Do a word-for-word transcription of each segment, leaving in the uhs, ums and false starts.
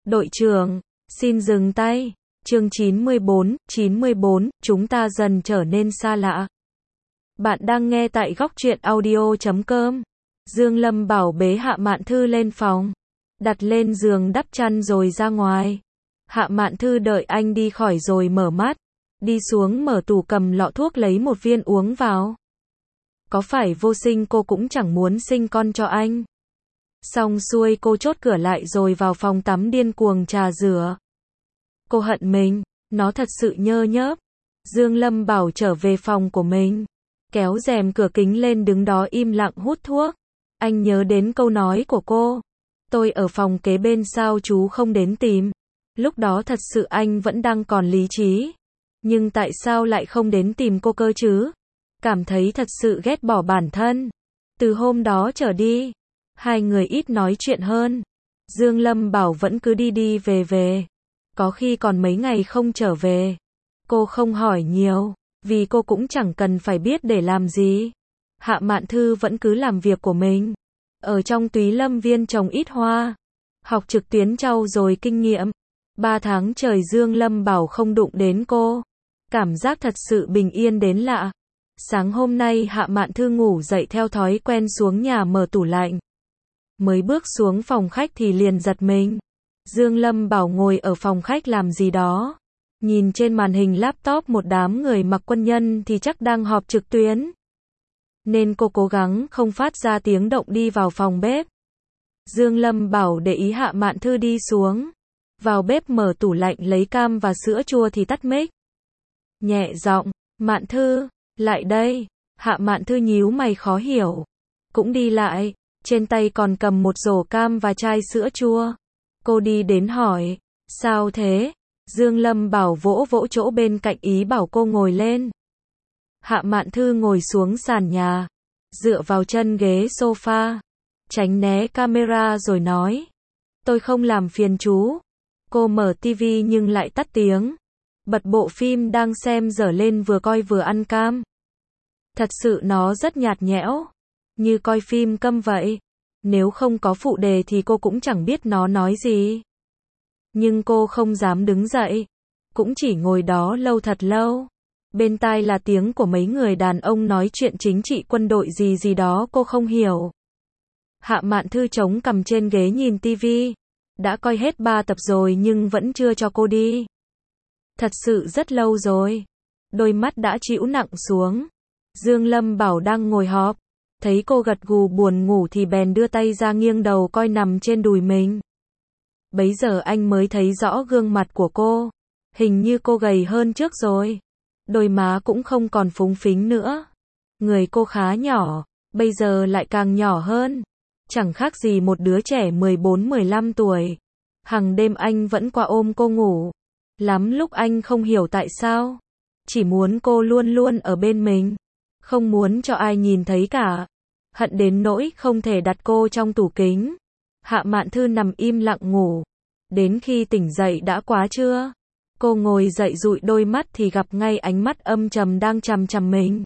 Đội trưởng, xin dừng tay. Chương chín mươi bốn, chín mươi bốn, chúng ta dần trở nên xa lạ. Bạn đang nghe tại góc truyện audio chấm com. Dương Lâm bảo bế Hạ Mạn Thư lên phòng, đặt lên giường đắp chăn rồi ra ngoài. Hạ Mạn Thư đợi anh đi khỏi rồi mở mắt, đi xuống mở tủ cầm lọ thuốc lấy một viên uống vào. Có phải vô sinh cô cũng chẳng muốn sinh con cho anh. Xong xuôi cô chốt cửa lại rồi vào phòng tắm điên cuồng trà rửa. Cô hận mình, nó thật sự nhơ nhớp. Dương Lâm bảo trở về phòng của mình, kéo rèm cửa kính lên đứng đó im lặng hút thuốc. Anh nhớ đến câu nói của cô. Tôi ở phòng kế bên sao chú không đến tìm. Lúc đó thật sự anh vẫn đang còn lý trí. Nhưng tại sao lại không đến tìm cô cơ chứ? Cảm thấy thật sự ghét bỏ bản thân. Từ hôm đó trở đi, hai người ít nói chuyện hơn. Dương Lâm bảo vẫn cứ đi đi về về. Có khi còn mấy ngày không trở về. Cô không hỏi nhiều, vì cô cũng chẳng cần phải biết để làm gì. Hạ Mạn Thư vẫn cứ làm việc của mình. Ở trong Túy Lâm Viên trồng ít hoa. Học trực tuyến trau dồi kinh nghiệm. Ba tháng trời Dương Lâm bảo không đụng đến cô. Cảm giác thật sự bình yên đến lạ. Sáng hôm nay Hạ Mạn Thư ngủ dậy theo thói quen xuống nhà mở tủ lạnh. Mới bước xuống phòng khách thì liền giật mình. Dương Lâm bảo ngồi ở phòng khách làm gì đó. Nhìn trên màn hình laptop một đám người mặc quân nhân thì chắc đang họp trực tuyến. Nên cô cố gắng không phát ra tiếng động đi vào phòng bếp. Dương Lâm bảo để ý Hạ Mạn Thư đi xuống. Vào bếp mở tủ lạnh lấy cam và sữa chua thì tắt mic. Nhẹ giọng, Mạn Thư, lại đây. Hạ Mạn Thư nhíu mày khó hiểu. Cũng đi lại, trên tay còn cầm một rổ cam và chai sữa chua. Cô đi đến hỏi, sao thế? Dương Lâm bảo vỗ vỗ chỗ bên cạnh ý bảo cô ngồi lên. Hạ Mạn Thư ngồi xuống sàn nhà, dựa vào chân ghế sofa, tránh né camera rồi nói, tôi không làm phiền chú. Cô mở tivi nhưng lại tắt tiếng, bật bộ phim đang xem dở lên vừa coi vừa ăn cam. Thật sự nó rất nhạt nhẽo, như coi phim câm vậy. Nếu không có phụ đề thì cô cũng chẳng biết nó nói gì. Nhưng cô không dám đứng dậy, cũng chỉ ngồi đó lâu thật lâu. Bên tai là tiếng của mấy người đàn ông nói chuyện chính trị quân đội gì gì đó cô không hiểu. Hạ Mạn Thư chống cằm trên ghế nhìn tivi. Đã coi hết ba tập rồi nhưng vẫn chưa cho cô đi. Thật sự rất lâu rồi. Đôi mắt đã chịu nặng xuống. Dương Lâm bảo đang ngồi họp. Thấy cô gật gù buồn ngủ thì bèn đưa tay ra nghiêng đầu coi nằm trên đùi mình. Bấy giờ anh mới thấy rõ gương mặt của cô. Hình như cô gầy hơn trước rồi. Đôi má cũng không còn phúng phính nữa. Người cô khá nhỏ, bây giờ lại càng nhỏ hơn. Chẳng khác gì một đứa trẻ mười bốn mười lăm tuổi. Hằng đêm anh vẫn qua ôm cô ngủ. Lắm lúc anh không hiểu tại sao. Chỉ muốn cô luôn luôn ở bên mình. Không muốn cho ai nhìn thấy cả. Hận đến nỗi không thể đặt cô trong tủ kính. Hạ Mạn Thư nằm im lặng ngủ. Đến khi tỉnh dậy đã quá trưa. Cô ngồi dậy dụi đôi mắt thì gặp ngay ánh mắt âm trầm đang chằm chằm mình.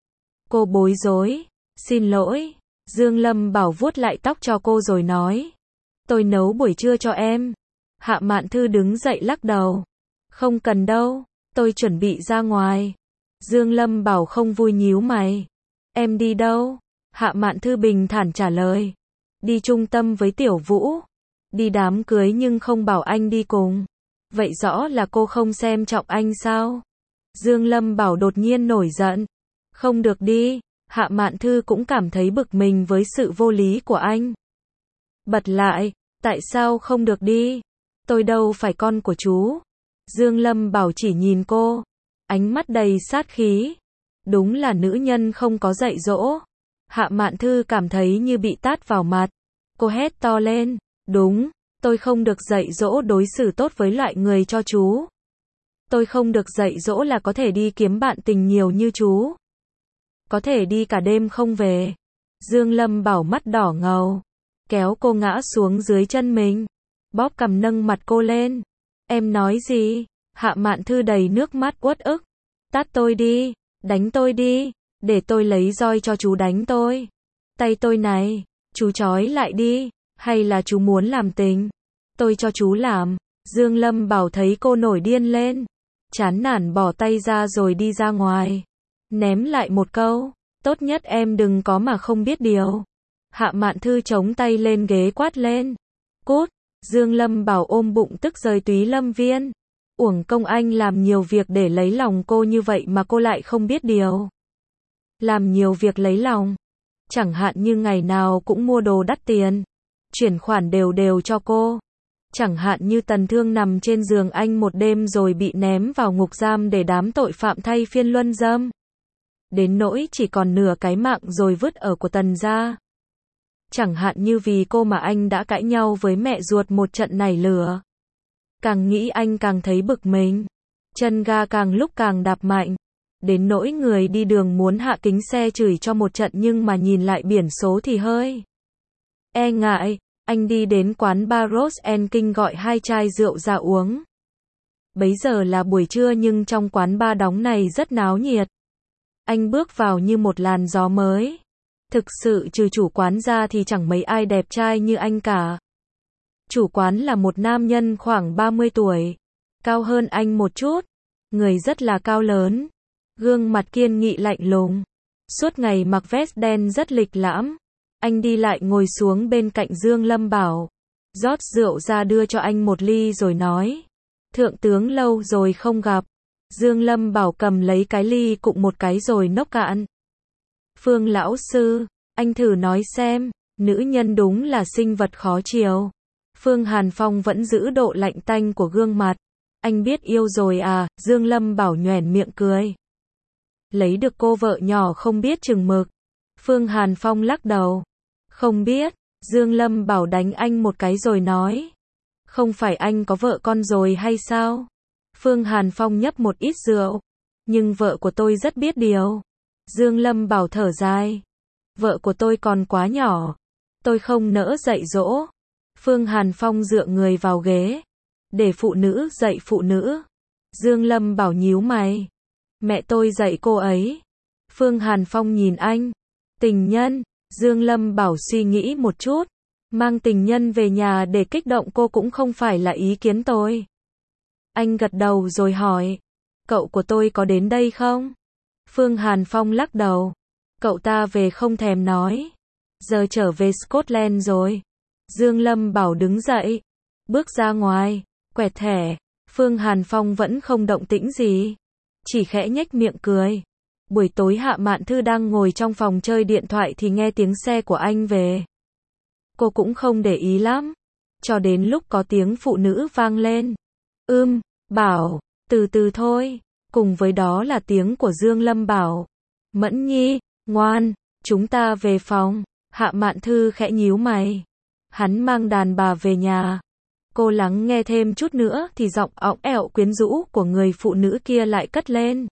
Cô bối rối. Xin lỗi. Dương Lâm bảo vuốt lại tóc cho cô rồi nói. Tôi nấu buổi trưa cho em. Hạ Mạn Thư đứng dậy lắc đầu. Không cần đâu. Tôi chuẩn bị ra ngoài. Dương Lâm bảo không vui nhíu mày. Em đi đâu? Hạ Mạn Thư bình thản trả lời. Đi trung tâm với Tiểu Vũ. Đi đám cưới nhưng không bảo anh đi cùng. Vậy rõ là cô không xem trọng anh sao? Dương Lâm bảo đột nhiên nổi giận. Không được đi. Hạ Mạn Thư cũng cảm thấy bực mình với sự vô lý của anh. Bật lại. Tại sao không được đi? Tôi đâu phải con của chú. Dương Lâm bảo chỉ nhìn cô. Ánh mắt đầy sát khí. Đúng là nữ nhân không có dạy dỗ. Hạ Mạn Thư cảm thấy như bị tát vào mặt. Cô hét to lên. Đúng, tôi không được dạy dỗ đối xử tốt với loại người cho chú. Tôi không được dạy dỗ là có thể đi kiếm bạn tình nhiều như chú. Có thể đi cả đêm không về. Dương Lâm bảo mắt đỏ ngầu. Kéo cô ngã xuống dưới chân mình. Bóp cằm nâng mặt cô lên. Em nói gì? Hạ Mạn Thư đầy nước mắt uất ức. Tát tôi đi. Đánh tôi đi. Để tôi lấy roi cho chú đánh tôi. Tay tôi này. Chú trói lại đi. Hay là chú muốn làm tình? Tôi cho chú làm. Dương Lâm Bảo thấy cô nổi điên lên. Chán nản bỏ tay ra rồi đi ra ngoài. Ném lại một câu. Tốt nhất em đừng có mà không biết điều. Hạ Mạn Thư chống tay lên ghế quát lên. Cút. Dương Lâm Bảo ôm bụng tức rời túy lâm viên. Uổng công anh làm nhiều việc để lấy lòng cô như vậy mà cô lại không biết điều. Làm nhiều việc lấy lòng. Chẳng hạn như ngày nào cũng mua đồ đắt tiền. Chuyển khoản đều đều cho cô. Chẳng hạn như Tần Thương nằm trên giường anh một đêm rồi bị ném vào ngục giam để đám tội phạm thay phiên luân dâm. Đến nỗi chỉ còn nửa cái mạng rồi vứt ở của Tần gia. Chẳng hạn như vì cô mà anh đã cãi nhau với mẹ ruột một trận nảy lửa. Càng nghĩ anh càng thấy bực mình. Chân ga càng lúc càng đạp mạnh. Đến nỗi người đi đường muốn hạ kính xe chửi cho một trận nhưng mà nhìn lại biển số thì hơi e ngại. Anh đi đến quán bar Rose and King gọi hai chai rượu ra uống. Bấy giờ là buổi trưa nhưng trong quán bar đóng này rất náo nhiệt. Anh bước vào như một làn gió mới. Thực sự trừ chủ quán ra thì chẳng mấy ai đẹp trai như anh cả. Chủ quán là một nam nhân khoảng ba mươi tuổi. Cao hơn anh một chút. Người rất là cao lớn. Gương mặt kiên nghị lạnh lùng. Suốt ngày mặc vest đen rất lịch lãm. Anh đi lại ngồi xuống bên cạnh Dương Lâm Bảo. Rót rượu ra đưa cho anh một ly rồi nói. Thượng tướng lâu rồi không gặp. Dương Lâm Bảo cầm lấy cái ly cụng một cái rồi nốc cạn. Phương lão sư, anh thử nói xem, nữ nhân đúng là sinh vật khó chiều. Phương Hàn Phong vẫn giữ độ lạnh tanh của gương mặt. Anh biết yêu rồi à, Dương Lâm Bảo nhoẻn miệng cười. Lấy được cô vợ nhỏ không biết chừng mực. Phương Hàn Phong lắc đầu. Không biết, Dương Lâm Bảo đánh anh một cái rồi nói. Không phải anh có vợ con rồi hay sao? Phương Hàn Phong nhấp một ít rượu. Nhưng vợ của tôi rất biết điều. Dương Lâm Bảo thở dài. Vợ của tôi còn quá nhỏ. Tôi không nỡ dạy dỗ. Phương Hàn Phong dựa người vào ghế. Để phụ nữ dạy phụ nữ. Dương Lâm Bảo nhíu mày. Mẹ tôi dạy cô ấy. Phương Hàn Phong nhìn anh. Tình nhân. Dương Lâm Bảo suy nghĩ một chút. Mang tình nhân về nhà để kích động cô cũng không phải là ý kiến tôi. Anh gật đầu rồi hỏi. Cậu của tôi có đến đây không? Phương Hàn Phong lắc đầu. Cậu ta về không thèm nói. Giờ trở về Scotland rồi. Dương Lâm Bảo đứng dậy. Bước ra ngoài. Quẹt thẻ. Phương Hàn Phong vẫn không động tĩnh gì. Chỉ khẽ nhếch miệng cười. Buổi tối Hạ Mạn Thư đang ngồi trong phòng chơi điện thoại thì nghe tiếng xe của anh về. Cô cũng không để ý lắm. Cho đến lúc có tiếng phụ nữ vang lên. Ưm, Bảo, từ từ thôi. Cùng với đó là tiếng của Dương Lâm Bảo. Mẫn Nhi, ngoan, chúng ta về phòng. Hạ Mạn Thư khẽ nhíu mày. Hắn mang đàn bà về nhà. Cô lắng nghe thêm chút nữa thì giọng ỏng ẻo quyến rũ của người phụ nữ kia lại cất lên.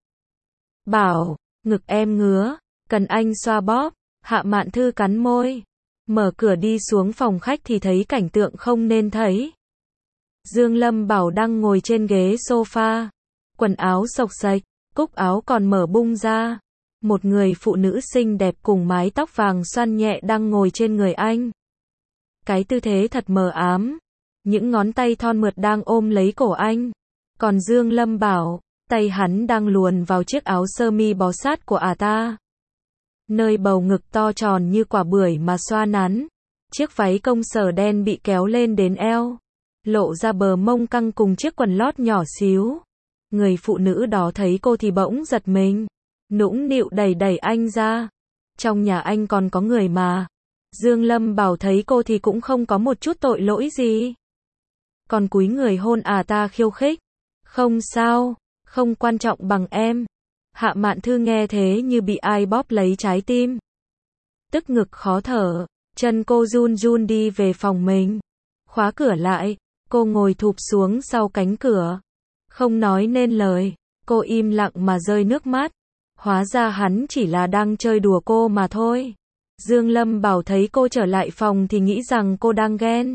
Bảo, ngực em ngứa, cần anh xoa bóp. Hạ Mạn Thư cắn môi. Mở cửa đi xuống phòng khách thì thấy cảnh tượng không nên thấy. Dương Lâm Bảo đang ngồi trên ghế sofa. Quần áo xộc xệch, cúc áo còn mở bung ra. Một người phụ nữ xinh đẹp cùng mái tóc vàng xoăn nhẹ đang ngồi trên người anh. Cái tư thế thật mờ ám. Những ngón tay thon mượt đang ôm lấy cổ anh. Còn Dương Lâm Bảo, tay hắn đang luồn vào chiếc áo sơ mi bó sát của ả ta. Nơi bầu ngực to tròn như quả bưởi mà xoa nắn. Chiếc váy công sở đen bị kéo lên đến eo. Lộ ra bờ mông căng cùng chiếc quần lót nhỏ xíu. Người phụ nữ đó thấy cô thì bỗng giật mình. Nũng nịu đẩy đẩy anh ra. Trong nhà anh còn có người mà. Dương Lâm Bảo thấy cô thì cũng không có một chút tội lỗi gì. Còn cúi người hôn à ta khiêu khích. Không sao, không quan trọng bằng em. Hạ Mạn Thư nghe thế như bị ai bóp lấy trái tim. Tức ngực khó thở, chân cô run run đi về phòng mình. Khóa cửa lại, cô ngồi thụp xuống sau cánh cửa. Không nói nên lời, cô im lặng mà rơi nước mắt. Hóa ra hắn chỉ là đang chơi đùa cô mà thôi. Dương Lâm Bảo thấy cô trở lại phòng thì nghĩ rằng cô đang ghen.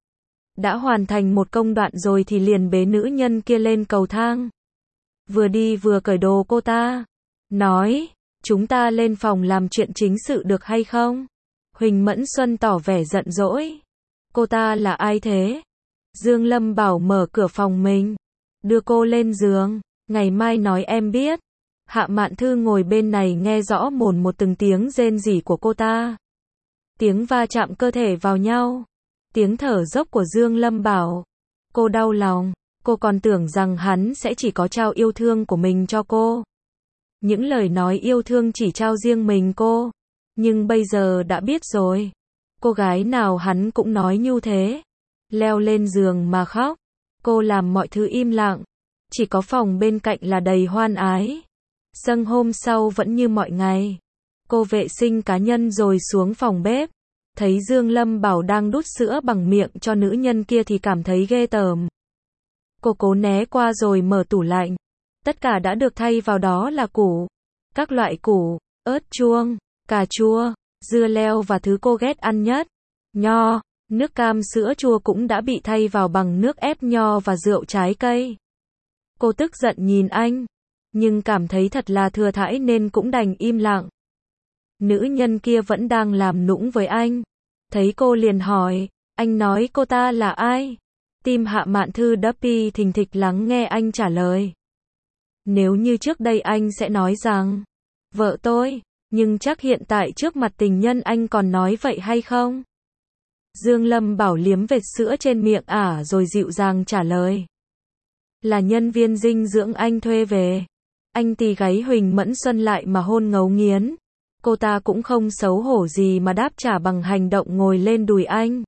Đã hoàn thành một công đoạn rồi thì liền bế nữ nhân kia lên cầu thang. Vừa đi vừa cởi đồ cô ta. Nói, chúng ta lên phòng làm chuyện chính sự được hay không? Huỳnh Mẫn Xuân tỏ vẻ giận dỗi. Cô ta là ai thế? Dương Lâm Bảo mở cửa phòng mình, đưa cô lên giường, ngày mai nói em biết. Hạ Mạn Thư ngồi bên này nghe rõ mồn một từng tiếng rên rỉ của cô ta. Tiếng va chạm cơ thể vào nhau, tiếng thở dốc của Dương Lâm Bảo. Cô đau lòng, cô còn tưởng rằng hắn sẽ chỉ có trao yêu thương của mình cho cô. Những lời nói yêu thương chỉ trao riêng mình cô, nhưng bây giờ đã biết rồi. Cô gái nào hắn cũng nói như thế. Leo lên giường mà khóc. Cô làm mọi thứ im lặng, chỉ có phòng bên cạnh là đầy hoan ái. Sang hôm sau vẫn như mọi ngày. Cô vệ sinh cá nhân rồi xuống phòng bếp. Thấy Dương Lâm Bảo đang đút sữa bằng miệng cho nữ nhân kia thì cảm thấy ghê tởm. Cô cố né qua rồi mở tủ lạnh. Tất cả đã được thay vào đó là củ. Các loại củ, ớt chuông, cà chua, dưa leo và thứ cô ghét ăn nhất. Nho, nước cam sữa chua cũng đã bị thay vào bằng nước ép nho và rượu trái cây. Cô tức giận nhìn anh, nhưng cảm thấy thật là thừa thãi nên cũng đành im lặng. Nữ nhân kia vẫn đang làm nũng với anh. Thấy cô liền hỏi, anh nói cô ta là ai? Tim Hạ Mạn Thư đập đi thình thịch lắng nghe anh trả lời. Nếu như trước đây anh sẽ nói rằng, vợ tôi, nhưng chắc hiện tại trước mặt tình nhân anh còn nói vậy hay không? Dương Lâm Bảo liếm vệt sữa trên miệng ả rồi dịu dàng trả lời. Là nhân viên dinh dưỡng anh thuê về. Anh tì gáy Huỳnh Mẫn Xuân lại mà hôn ngấu nghiến. Cô ta cũng không xấu hổ gì mà đáp trả bằng hành động ngồi lên đùi anh.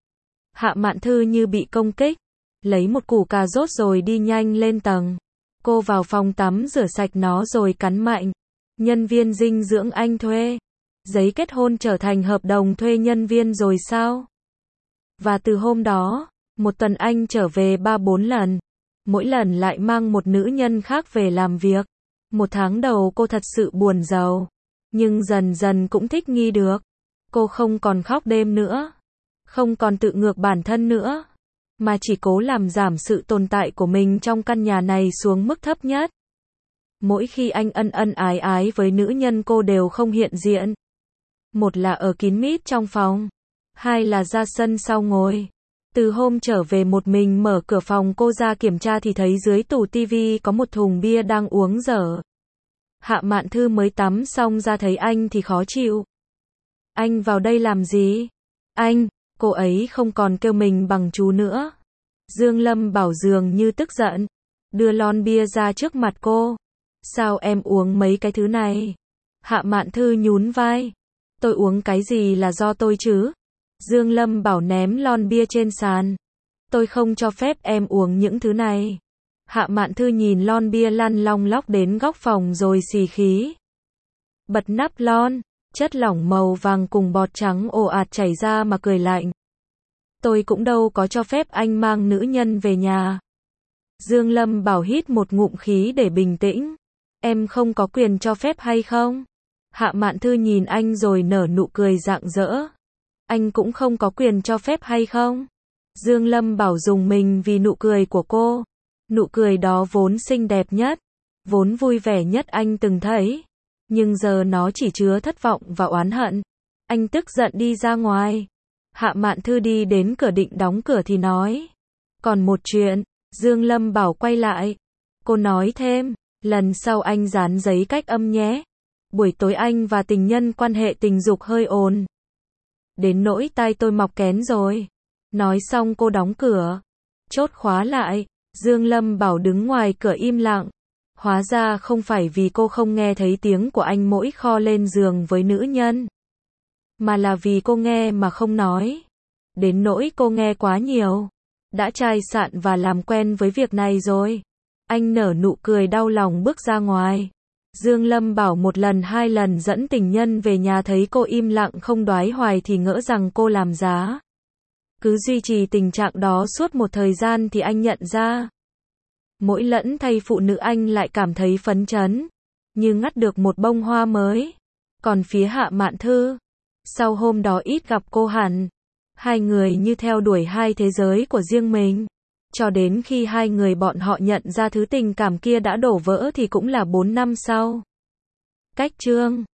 Hạ Mạn Thư như bị công kích, lấy một củ cà rốt rồi đi nhanh lên tầng. Cô vào phòng tắm rửa sạch nó rồi cắn mạnh. Nhân viên dinh dưỡng anh thuê. Giấy kết hôn trở thành hợp đồng thuê nhân viên rồi sao? Và từ hôm đó, một tuần anh trở về ba bốn lần. Mỗi lần lại mang một nữ nhân khác về làm việc. Một tháng đầu cô thật sự buồn rầu. Nhưng dần dần cũng thích nghi được. Cô không còn khóc đêm nữa. Không còn tự ngược bản thân nữa. Mà chỉ cố làm giảm sự tồn tại của mình trong căn nhà này xuống mức thấp nhất. Mỗi khi anh ân ân ái ái với nữ nhân cô đều không hiện diện. Một là ở kín mít trong phòng. Hai là ra sân sau ngồi. Từ hôm trở về một mình mở cửa phòng cô ra kiểm tra thì thấy dưới tủ tivi có một thùng bia đang uống dở. Hạ Mạn Thư mới tắm xong ra thấy anh thì khó chịu. Anh vào đây làm gì? Anh, cô ấy không còn kêu mình bằng chú nữa. Dương Lâm Bảo dường như tức giận. Đưa lon bia ra trước mặt cô. Sao em uống mấy cái thứ này? Hạ Mạn Thư nhún vai. Tôi uống cái gì là do tôi chứ? Dương Lâm Bảo ném lon bia trên sàn. Tôi không cho phép em uống những thứ này. Hạ Mạn Thư nhìn lon bia lăn long lóc đến góc phòng rồi xì khí. Bật nắp lon, chất lỏng màu vàng cùng bọt trắng ồ ạt chảy ra mà cười lạnh. Tôi cũng đâu có cho phép anh mang nữ nhân về nhà. Dương Lâm Bảo hít một ngụm khí để bình tĩnh. Em không có quyền cho phép hay không? Hạ Mạn Thư nhìn anh rồi nở nụ cười rạng rỡ. Anh cũng không có quyền cho phép hay không? Dương Lâm Bảo rùng mình vì nụ cười của cô. Nụ cười đó vốn xinh đẹp nhất, vốn vui vẻ nhất anh từng thấy. Nhưng giờ nó chỉ chứa thất vọng và oán hận. Anh tức giận đi ra ngoài. Hạ Mạn Thư đi đến cửa định đóng cửa thì nói. Còn một chuyện, Dương Lâm Bảo quay lại. Cô nói thêm, lần sau anh dán giấy cách âm nhé. Buổi tối anh và tình nhân quan hệ tình dục hơi ồn. Đến nỗi tai tôi mọc kén rồi. Nói xong cô đóng cửa. Chốt khóa lại. Dương Lâm Bảo đứng ngoài cửa im lặng. Hóa ra không phải vì cô không nghe thấy tiếng của anh mỗi kho lên giường với nữ nhân. Mà là vì cô nghe mà không nói. Đến nỗi cô nghe quá nhiều. Đã chai sạn và làm quen với việc này rồi. Anh nở nụ cười đau lòng bước ra ngoài. Dương Lâm Bảo một lần hai lần dẫn tình nhân về nhà thấy cô im lặng không đoái hoài thì ngỡ rằng cô làm giá. Cứ duy trì tình trạng đó suốt một thời gian thì anh nhận ra. Mỗi lẫn thay phụ nữ anh lại cảm thấy phấn chấn. Như ngắt được một bông hoa mới. Còn phía Hạ Mạn Thư. Sau hôm đó ít gặp cô hẳn. Hai người như theo đuổi hai thế giới của riêng mình. Cho đến khi hai người bọn họ nhận ra thứ tình cảm kia đã đổ vỡ thì cũng là bốn năm sau. Cách chương